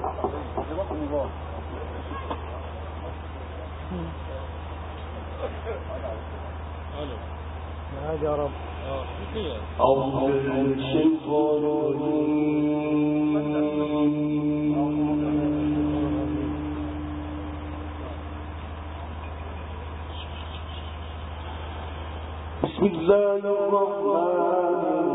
يا رب بسم الله الرحمن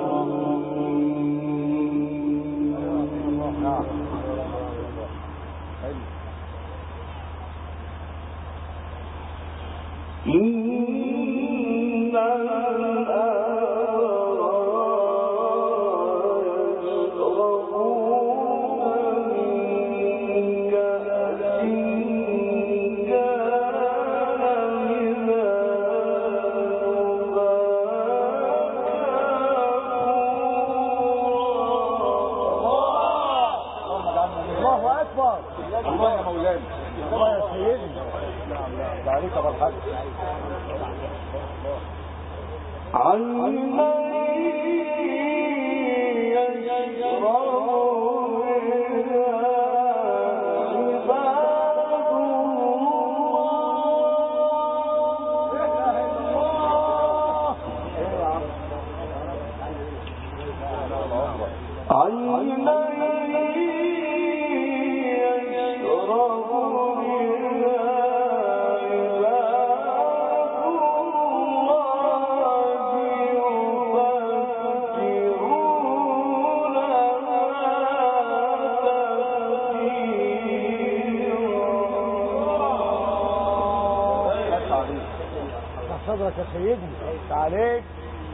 صدرك يا سيدي عليك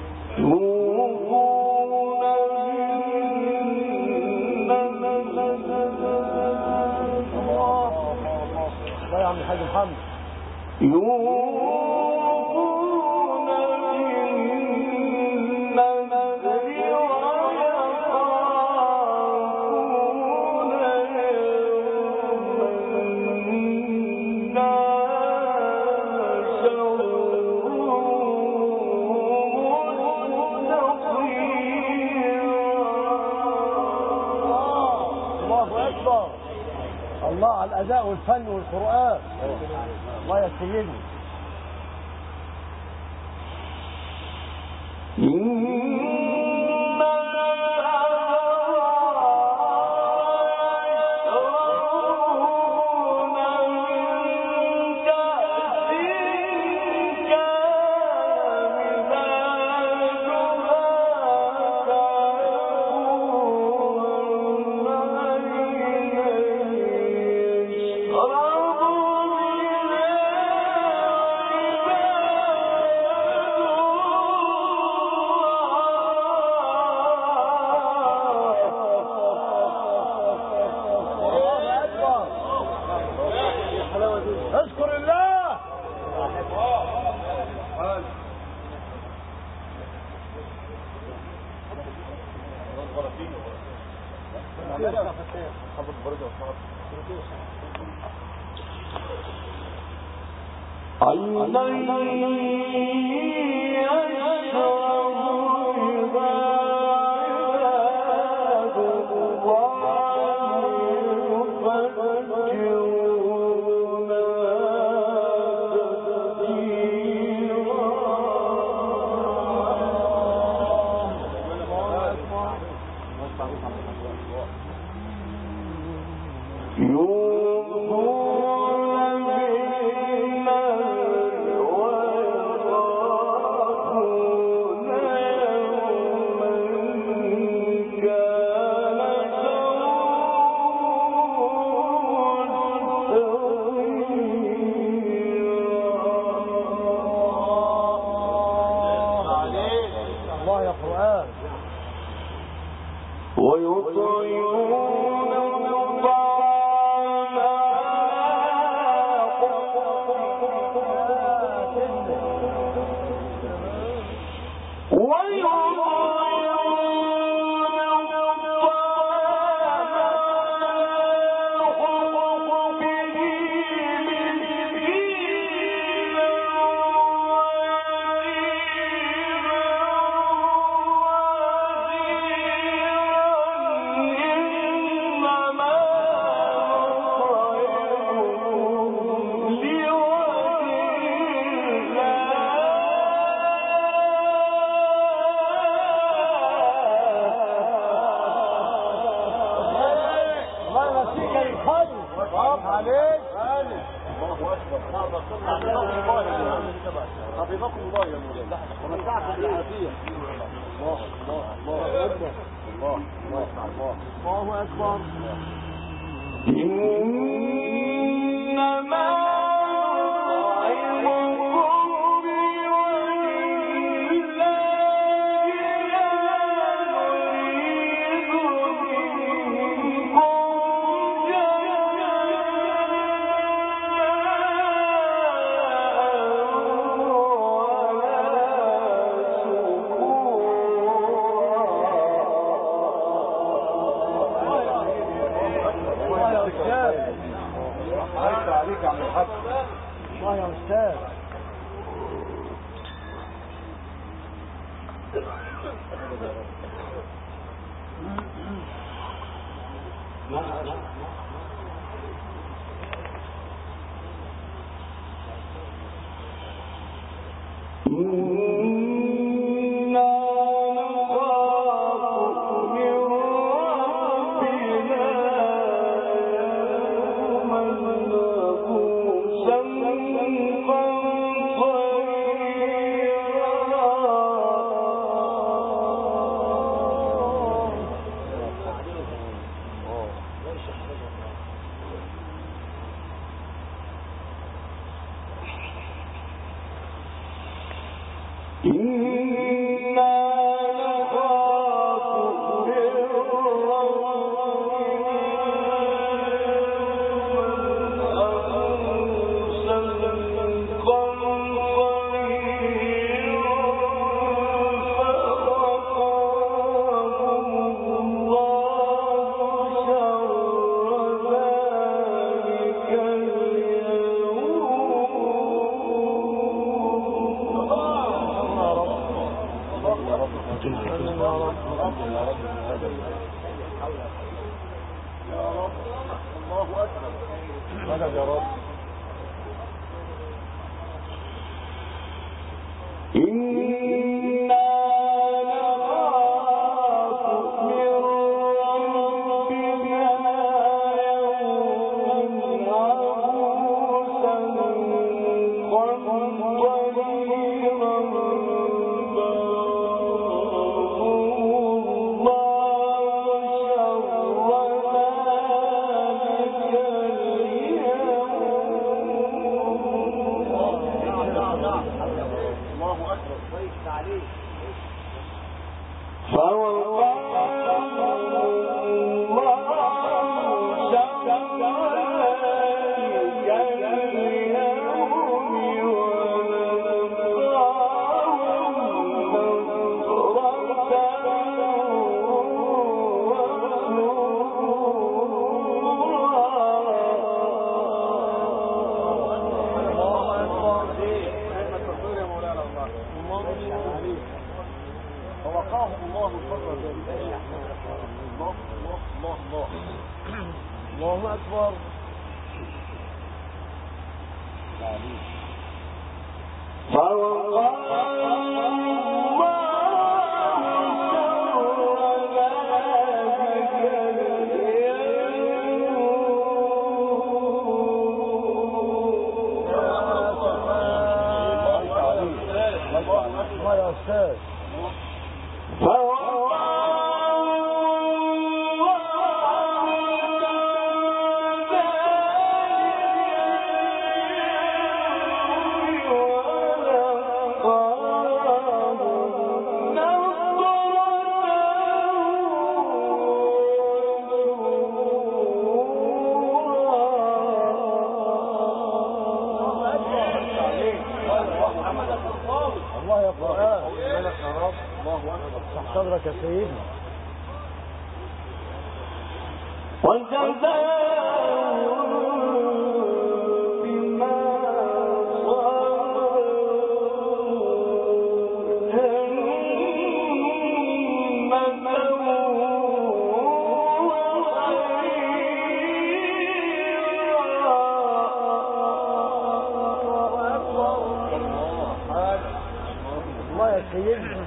الله يا عم الحاج محمد الله على الأداء والفن والقرآن الله يا سيدي اذكر الله الله يا قرآن حفظكم الله يا مولانا ومتعكم بالعافية. الله الله الله أكبر. الله الله الله الله أكبر. إنما الله يا أستاذ. الله أكبر. الله يا أستاذ. الله يا قرآن. الله أكبر. صح صدرك يا سيدنا. الله يا سيدنا.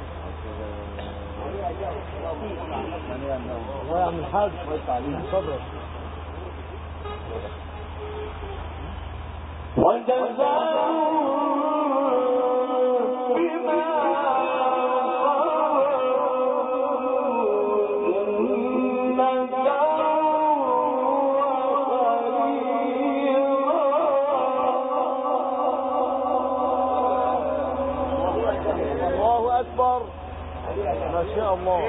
الله يعمل الحاج صدرك. ما شاء الله.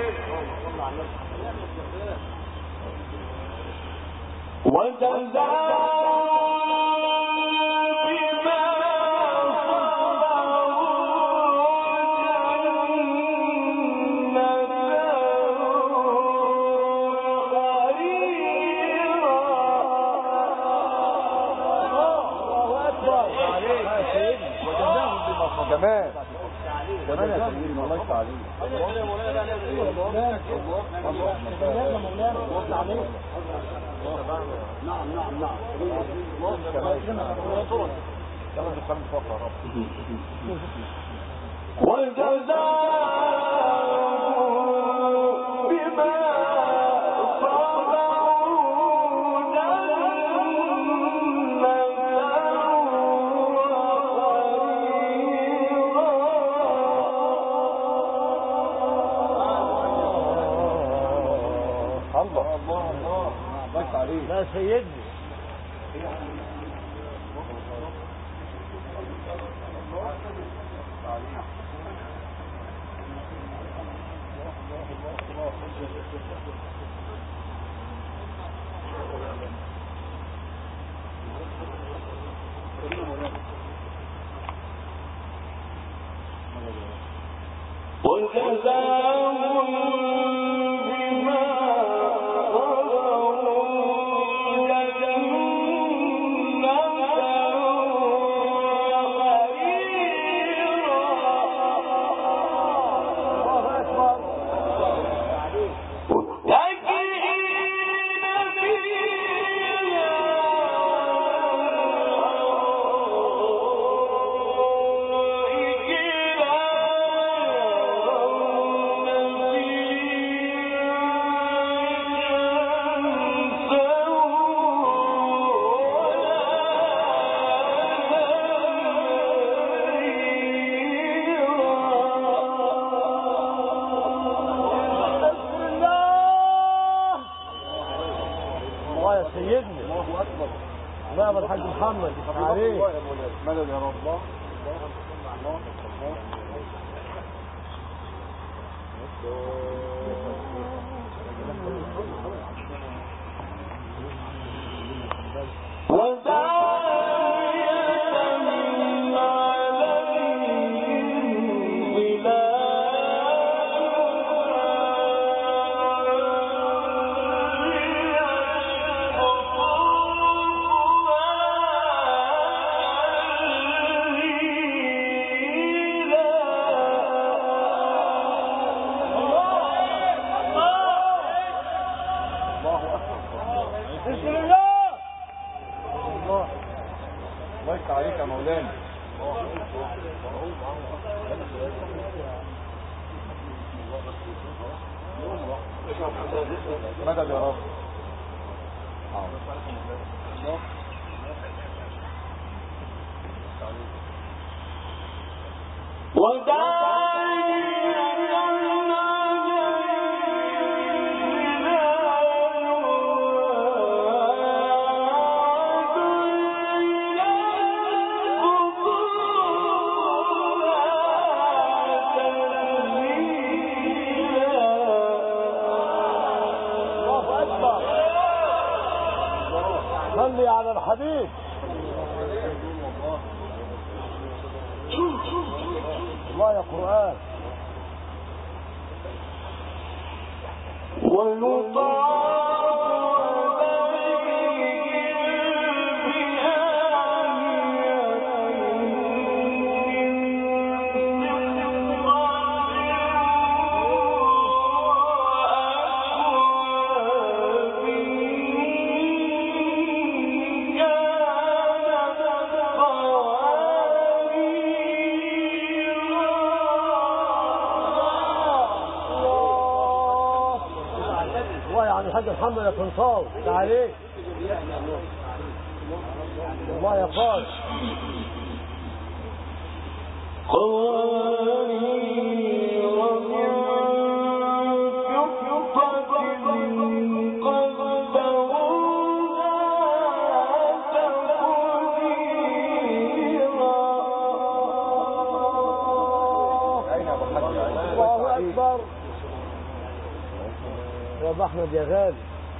كمان يا سيدي الله يفتح عليك. نعم نعم نعم. كمان دخان فقط رب. لا سيدني نعم الحاج محمد عليه مدد يا رب. الله يفتح عليك يا مولانا. مدد يا رب. صلي على الحبيب. الله يا قرآن. الحاج محمد يا طنطاوي تعالي. الله يا قال الله أكبر يا أبو أحمد يا غالي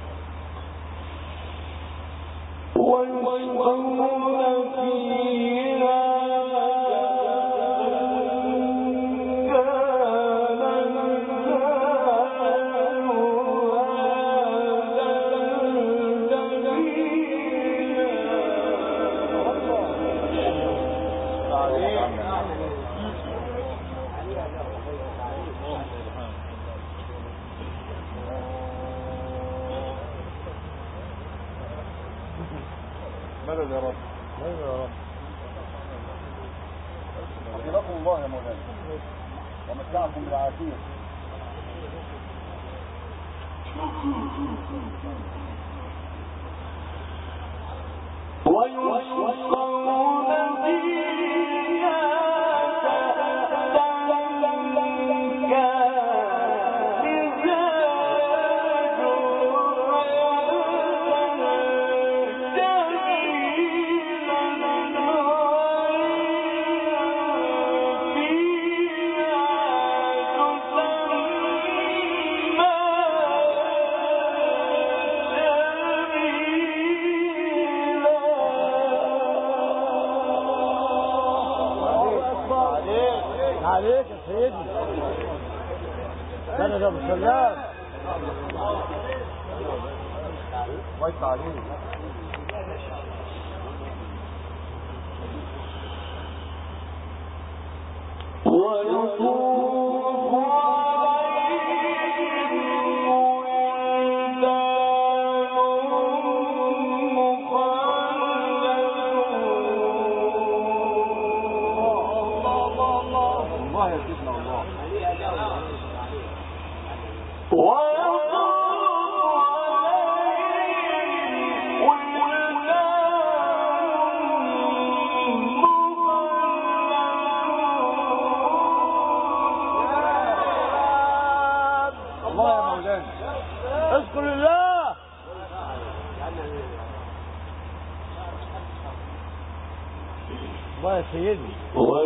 مدد يا رب. مدد يا رب. حفظكم الله يا مولانا ومتعكم بالعافية. ويسقون فيها عليك يا سيدي سند ابو سلام ويس عليك ويطوف عليهم اذكر الله الله يا سيدي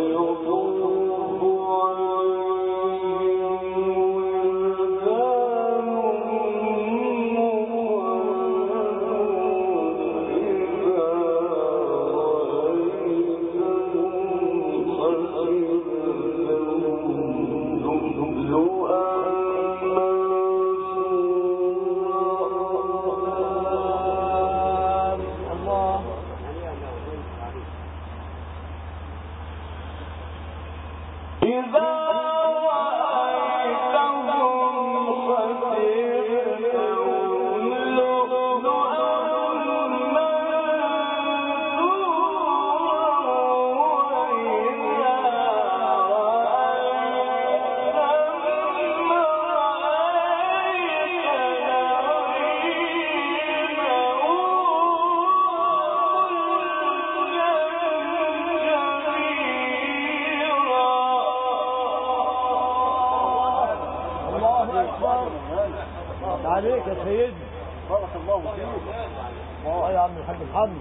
عليك يا سيدي بارك الله فيك. الله يا عم الحاج محمد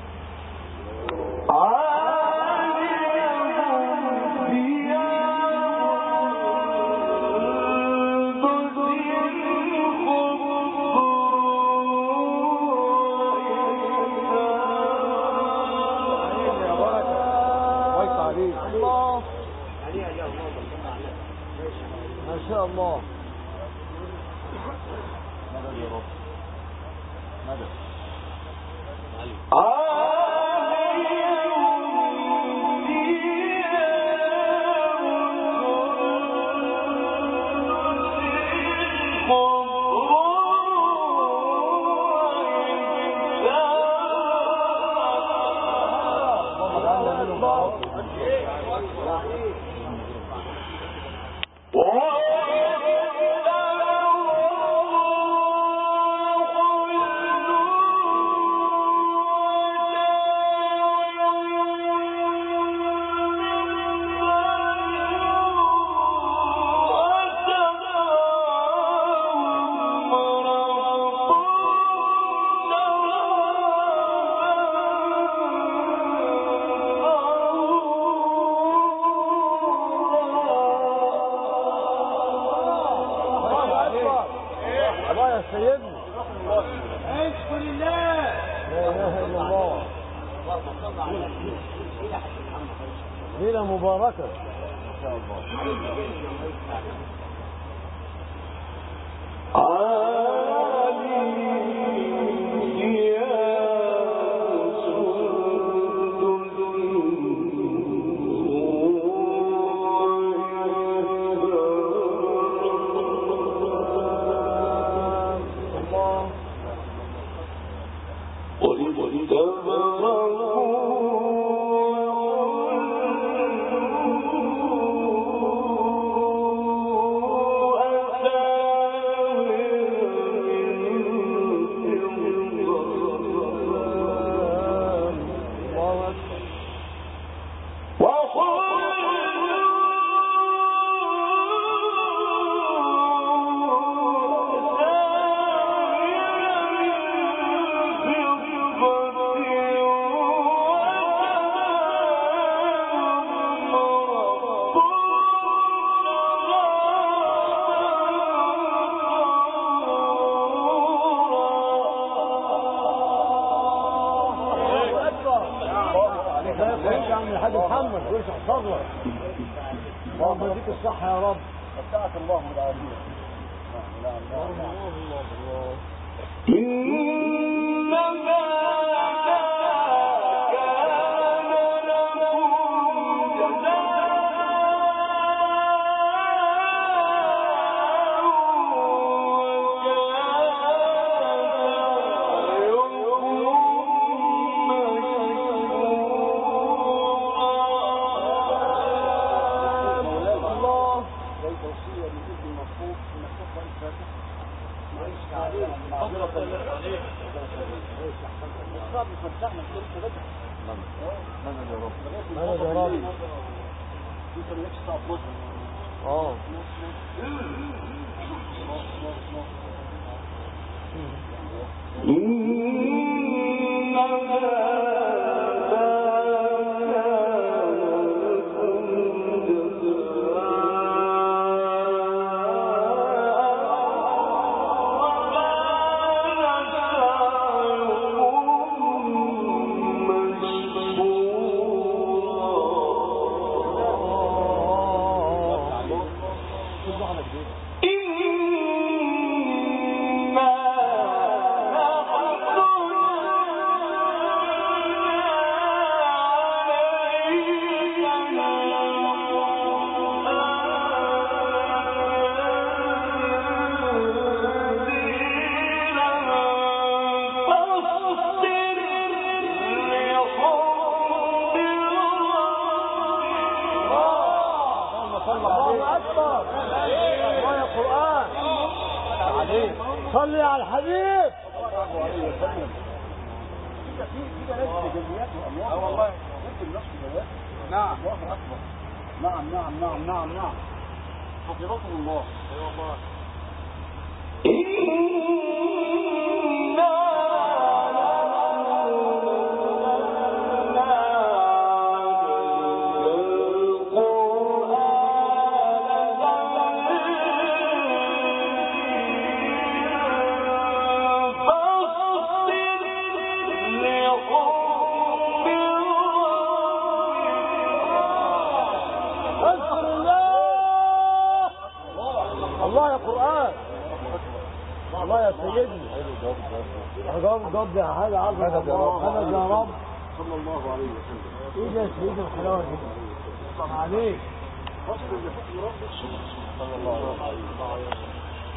الله ما شاء الله مدد يا رب مدد الله يا سيدنا اشكر الله لا اله الا الله ليلة مباركة ان شاء الله اللهم يديك الصحة يا رب متعك الله بالعافية صلي على الحبيب والله نعم الله اكبر نعم نعم نعم نعم نعم حفظكم الله اي والله الله يا قرآن الله يا سيدنا جاوب يا حاجة عظمة محمد يا رب صلى الله عليه وسلم ايه يا سيدنا الحلاوة دي عليك فصل لحكم رب صلى الله عليه وسلم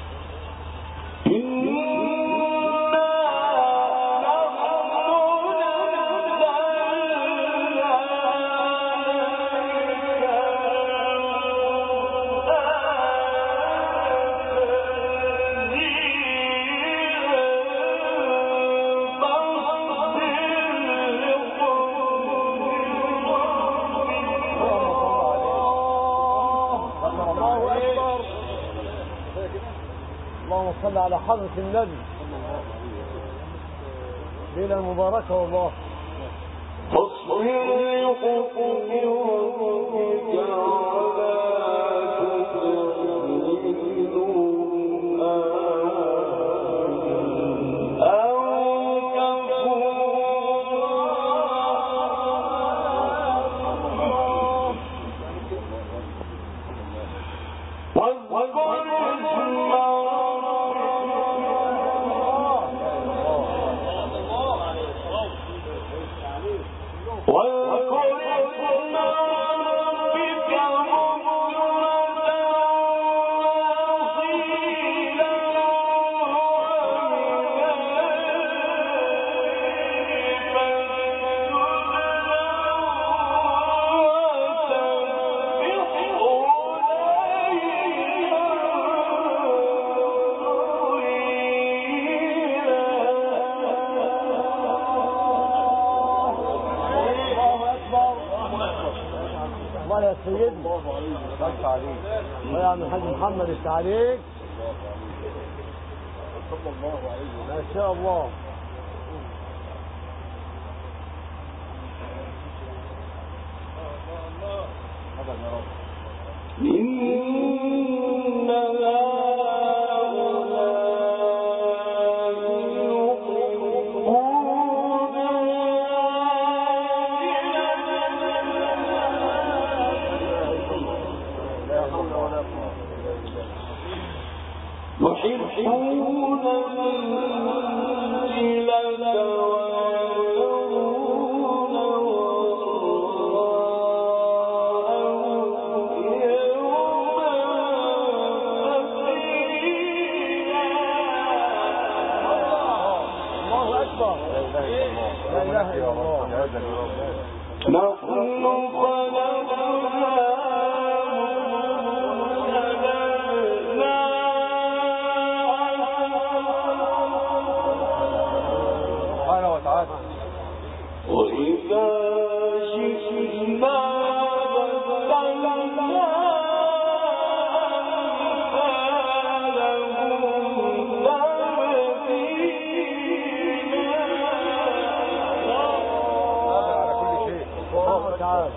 اللهم صل على حضرة النبي ليلة مباركة والله فاصبر لحكم ربك ولا تطع منهم سيدنا الله عليه وسلم عليك يا عم الحاج محمد التعليق صلى الله عليه وسلم ما شاء الله هذا يا رب يحبون العاجلة ويذرون وراءهم يوما ثقيلا. الله أكبر لا إله إلا الله نحن وإذا شئنا بدلنا أمثالهم تبديلا. الله تعالى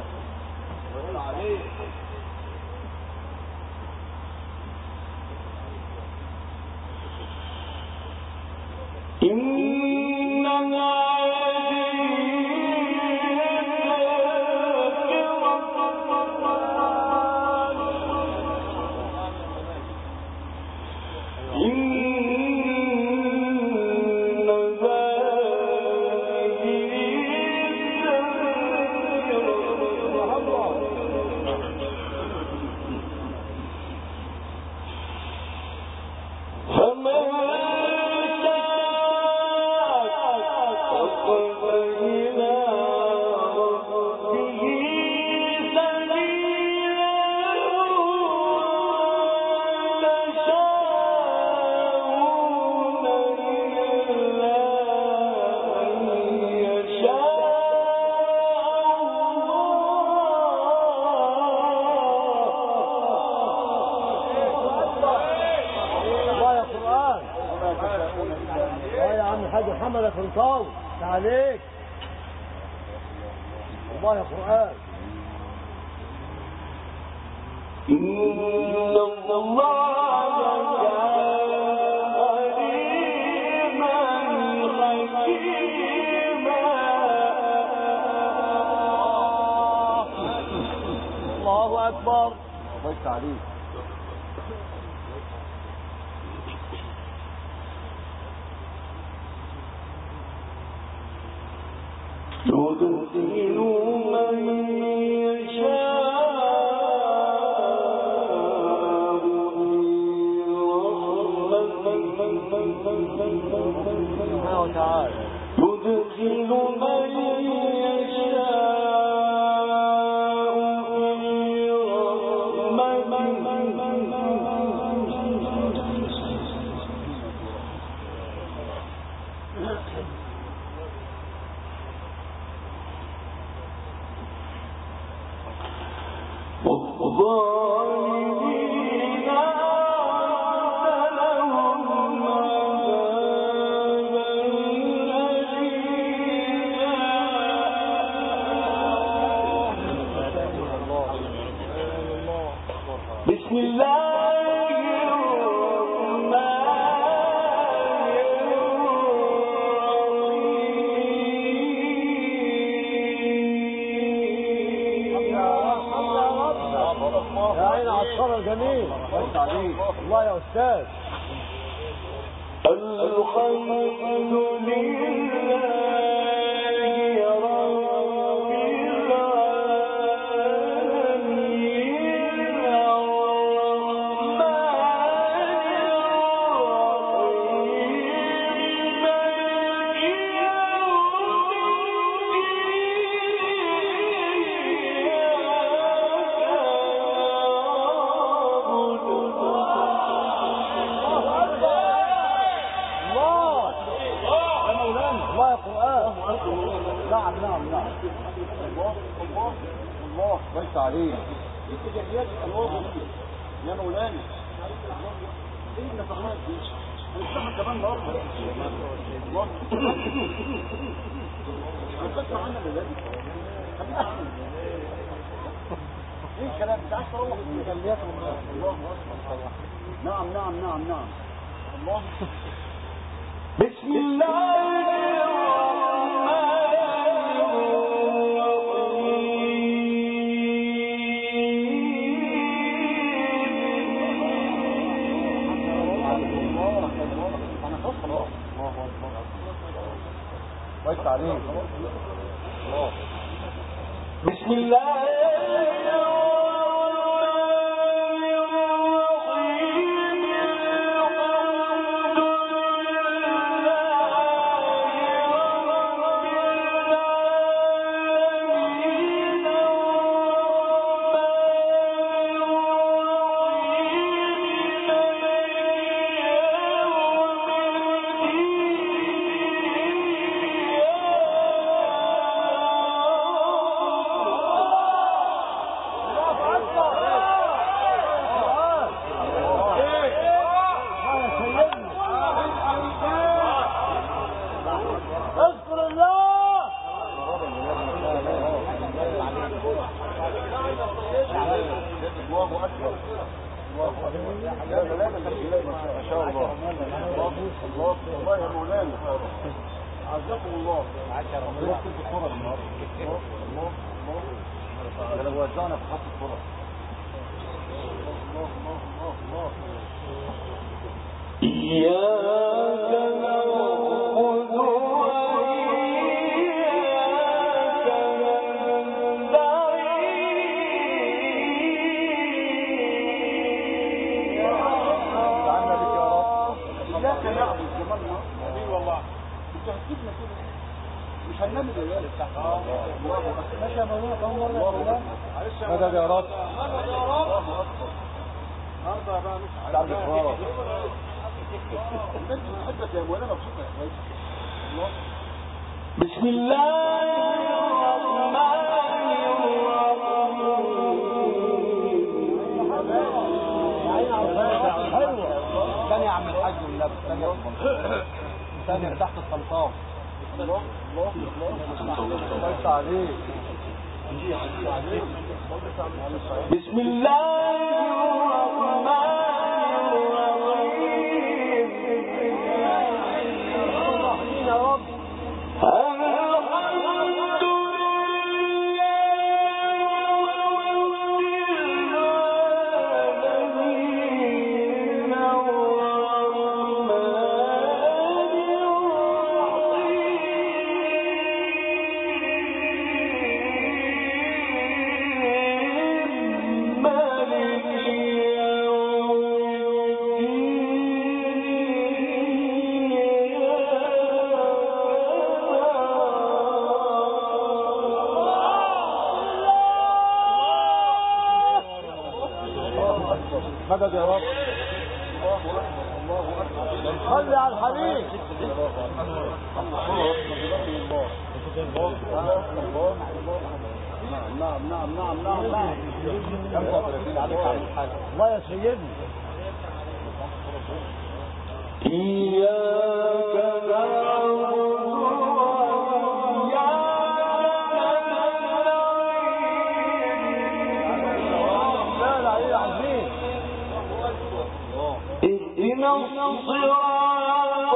محمد فرنطاوي تعليق الله يا قرآن. إن الله عليما حكيما. الله أكبر. الله عليك. يدخل من يشاء سبحانه وتعالى يدخل من يشاء والظالمين أعد لهم عذابا أليما. بسم الله الرحمن يا عين عطار الجميل. الله يا أستاذ. الحمد لله رب العالمين الرحمن الرحيم مالك الله يا قرآن. نعم نعم نعم. الله الله الله كويس عليك. انت جايات الانوار دي يا مولانا. ايه النفحات دي؟ هنفتحها كمان مرة. الله هنفتح عنها بلادي. ايه الكلام ده؟ عايز تروح من الله اكبر. نعم نعم نعم نعم. الله بسم الله كويس عليك. بسم الله الله يا مولانا عزكم الله. الله الصورة النهارده. الله الله ده لو وزعنا في خط الصورة. الله الله الله الله. إياك نعبد مش هننام الليالي. ماشي يا مولانا. مدد يا رب. النهارده بقى مش تعال الفراغ. الناس بتحبك يا مولانا مبسوطه يا كويس. الله. بسم الله الرحمن الرحيم. حلوه. ثاني يا عم الحاج والنبي ثاني تحت السلطان. الله الله الله. كويس عليك. بسم الله الرحمن الرحيم. يا رب. مدد يا رب. صل على الحبيب. نعم نعم نعم نعم نعم. 35 عليك على الحاج. الله يا سيدي. إياك نعبد اهدنا الصراط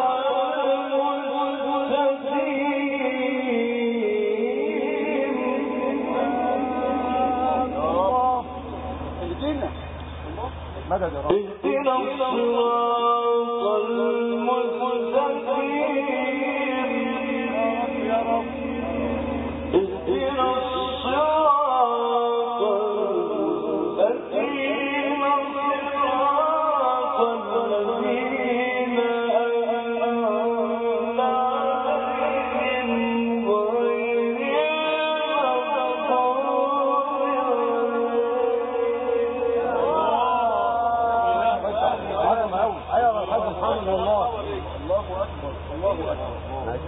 المستقيم. مدد يا رب. اهدنا الصراط المستقيم. يا رب. اهدنا الصراط المستقيم صراط الذين أنعمت عليهم غير عظمه قوي. ايوه يا حاج الحمد لله. الله أكبر الله أكبر ماشي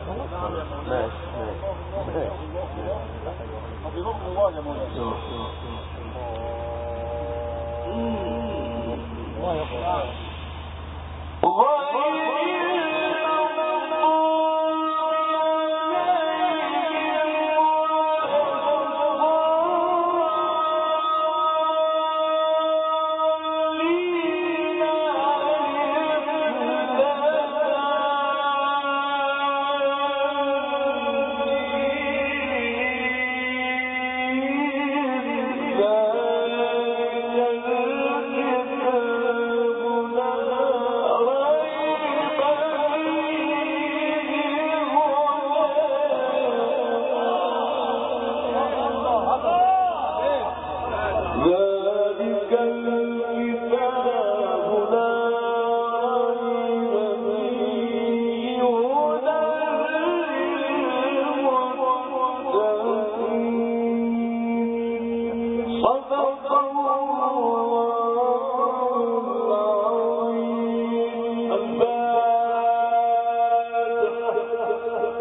حفظكم الله يا مولانا الله